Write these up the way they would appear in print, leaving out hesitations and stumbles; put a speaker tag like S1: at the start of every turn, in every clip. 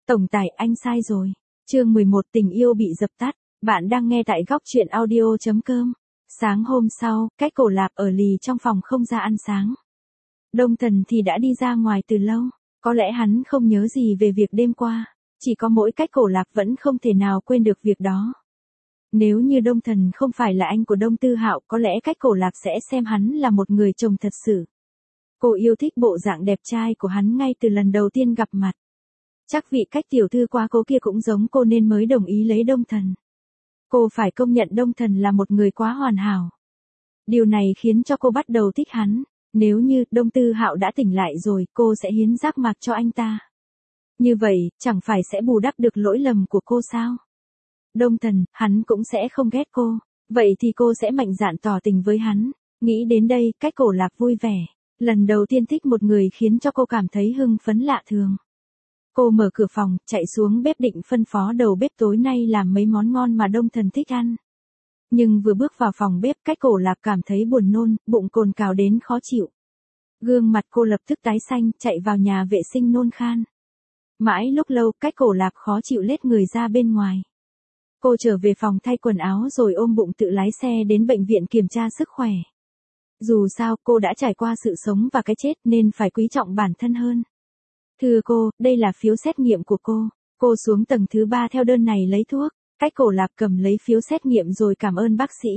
S1: Tổng tài anh sai rồi. Chương 11 tình yêu bị dập tắt. Bạn đang nghe tại góc truyện audio.com. Sáng hôm sau, Cách Cổ Lạp ở lì trong phòng không ra ăn sáng. Đông Thần thì đã đi ra ngoài từ lâu. Có lẽ hắn không nhớ gì về việc đêm qua. Chỉ có mỗi Cách Cổ Lạp vẫn không thể nào quên được việc đó. Nếu như Đông Thần không phải là anh của Đông Tư Hạo, có lẽ Cách Cổ Lạp sẽ xem hắn là một người chồng thật sự. Cô yêu thích bộ dạng đẹp trai của hắn ngay từ lần đầu tiên gặp mặt. Chắc vị Cách tiểu thư quá cố kia cũng giống cô nên mới đồng ý lấy Đông Thần. Cô phải công nhận Đông Thần là một người quá hoàn hảo. Điều này khiến cho cô bắt đầu thích hắn. Nếu như Đông Tư Hạo đã tỉnh lại rồi, cô sẽ hiến giác mạc cho anh ta. Như vậy, chẳng phải sẽ bù đắp được lỗi lầm của cô sao? Đông Thần, hắn cũng sẽ không ghét cô. Vậy thì cô sẽ mạnh dạn tỏ tình với hắn. Nghĩ đến đây, Cách Cổ Lạp vui vẻ. Lần đầu tiên thích một người khiến cho cô cảm thấy hưng phấn lạ thường. Cô mở cửa phòng, chạy xuống bếp định phân phó đầu bếp tối nay làm mấy món ngon mà Đông Thần thích ăn. Nhưng vừa bước vào phòng bếp, Cách Cổ Lạp cảm thấy buồn nôn, bụng cồn cào đến khó chịu. Gương mặt cô lập tức tái xanh, chạy vào nhà vệ sinh nôn khan. Mãi lúc lâu, Cách Cổ Lạp khó chịu lết người ra bên ngoài. Cô trở về phòng thay quần áo rồi ôm bụng tự lái xe đến bệnh viện kiểm tra sức khỏe. Dù sao, cô đã trải qua sự sống và cái chết nên phải quý trọng bản thân hơn. Thưa cô, đây là phiếu xét nghiệm của cô. Cô xuống tầng thứ 3 theo đơn này lấy thuốc. Cách Cổ Lạp cầm lấy phiếu xét nghiệm rồi cảm ơn bác sĩ.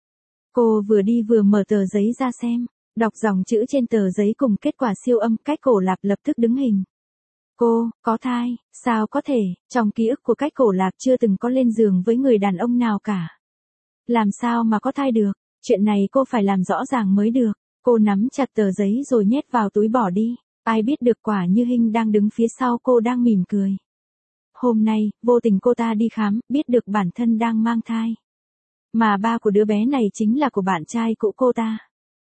S1: Cô vừa đi vừa mở tờ giấy ra xem. Đọc dòng chữ trên tờ giấy cùng kết quả siêu âm, Cách Cổ Lạp lập tức đứng hình. Cô, có thai, sao có thể, trong ký ức của Cách Cổ Lạp chưa từng có lên giường với người đàn ông nào cả. Làm sao mà có thai được, chuyện này cô phải làm rõ ràng mới được. Cô nắm chặt tờ giấy rồi nhét vào túi bỏ đi. Ai biết được Quả Như Hinh đang đứng phía sau cô đang mỉm cười. Hôm nay, vô tình cô ta đi khám, biết được bản thân đang mang thai. Mà ba của đứa bé này chính là của bạn trai cũ cô ta.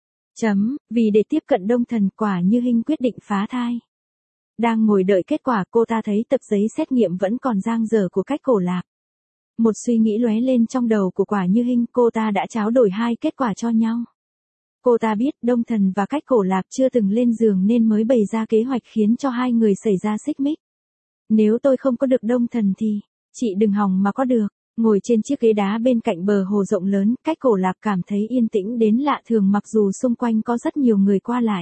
S1: Vì để tiếp cận Đông Thần, Quả Như Hinh quyết định phá thai. Đang ngồi đợi kết quả, cô ta thấy tập giấy xét nghiệm vẫn còn dang dở của Cách Cổ Lạp. Một suy nghĩ lóe lên trong đầu của Quả Như Hinh, cô ta đã tráo đổi hai kết quả cho nhau. Cô ta biết Đông Thần và Cách Cổ Lạp chưa từng lên giường nên mới bày ra kế hoạch khiến cho hai người xảy ra xích mích. Nếu tôi không có được Đông Thần thì, chị đừng hòng mà có được. Ngồi trên chiếc ghế đá bên cạnh bờ hồ rộng lớn, Cách Cổ Lạp cảm thấy yên tĩnh đến lạ thường mặc dù xung quanh có rất nhiều người qua lại.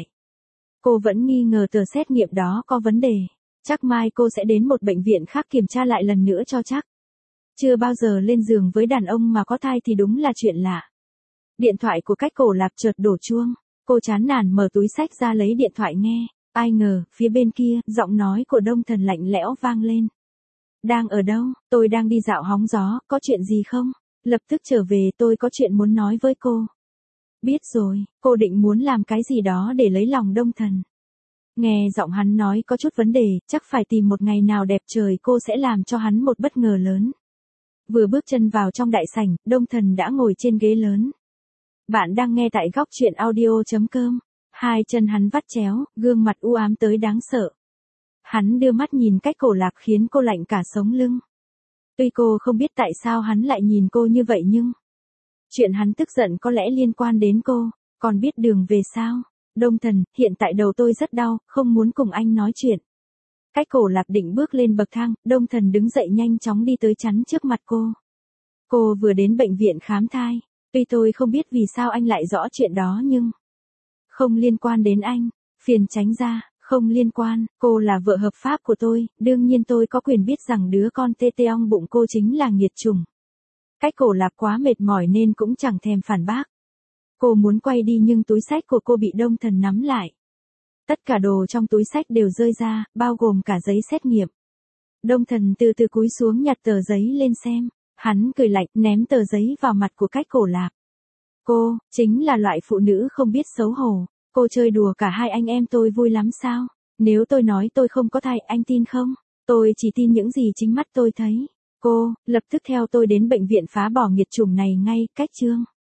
S1: Cô vẫn nghi ngờ tờ xét nghiệm đó có vấn đề. Chắc mai cô sẽ đến một bệnh viện khác kiểm tra lại lần nữa cho chắc. Chưa bao giờ lên giường với đàn ông mà có thai thì đúng là chuyện lạ. Điện thoại của Cách Cổ Lạp chợt đổ chuông. Cô chán nản mở túi xách ra lấy điện thoại nghe. Ai ngờ, phía bên kia, giọng nói của Đông Thần lạnh lẽo vang lên. Đang ở đâu? Tôi đang đi dạo hóng gió, có chuyện gì không? Lập tức trở về, tôi có chuyện muốn nói với cô. Biết rồi, cô định muốn làm cái gì đó để lấy lòng Đông Thần. Nghe giọng hắn nói có chút vấn đề, chắc phải tìm một ngày nào đẹp trời cô sẽ làm cho hắn một bất ngờ lớn. Vừa bước chân vào trong đại sảnh, Đông Thần đã ngồi trên ghế lớn. Bạn đang nghe tại góc truyện audio.com. Hai chân hắn vắt chéo, gương mặt u ám tới đáng sợ. Hắn đưa mắt nhìn Cách Cổ Lạp khiến cô lạnh cả sống lưng. Tuy cô không biết tại sao hắn lại nhìn cô như vậy nhưng chuyện hắn tức giận có lẽ liên quan đến cô. Còn biết đường về sao? Đông Thần, hiện tại đầu tôi rất đau, không muốn cùng anh nói chuyện. Cách Cổ Lạp định bước lên bậc thang, Đông Thần đứng dậy nhanh chóng đi tới chắn trước mặt cô. Cô vừa đến bệnh viện khám thai. Tuy tôi không biết vì sao anh lại rõ chuyện đó nhưng không liên quan đến anh. Phiền tránh ra, không liên quan, cô là vợ hợp pháp của tôi, đương nhiên tôi có quyền biết rằng đứa con tê tê ong bụng cô chính là nghiệt chủng. Cách Cổ Lạp quá mệt mỏi nên cũng chẳng thèm phản bác. Cô muốn quay đi nhưng túi xách của cô bị Đông Thần nắm lại. Tất cả đồ trong túi xách đều rơi ra, bao gồm cả giấy xét nghiệm. Đông Thần từ từ cúi xuống nhặt tờ giấy lên xem. Hắn cười lạnh ném tờ giấy vào mặt của Cách Cổ Lạp. Cô, chính là loại phụ nữ không biết xấu hổ. Cô chơi đùa cả hai anh em tôi vui lắm sao? Nếu tôi nói tôi không có thai, anh tin không? Tôi chỉ tin những gì chính mắt tôi thấy. Cô, lập tức theo tôi đến bệnh viện phá bỏ nghiệt chủng này ngay, Cách Trương.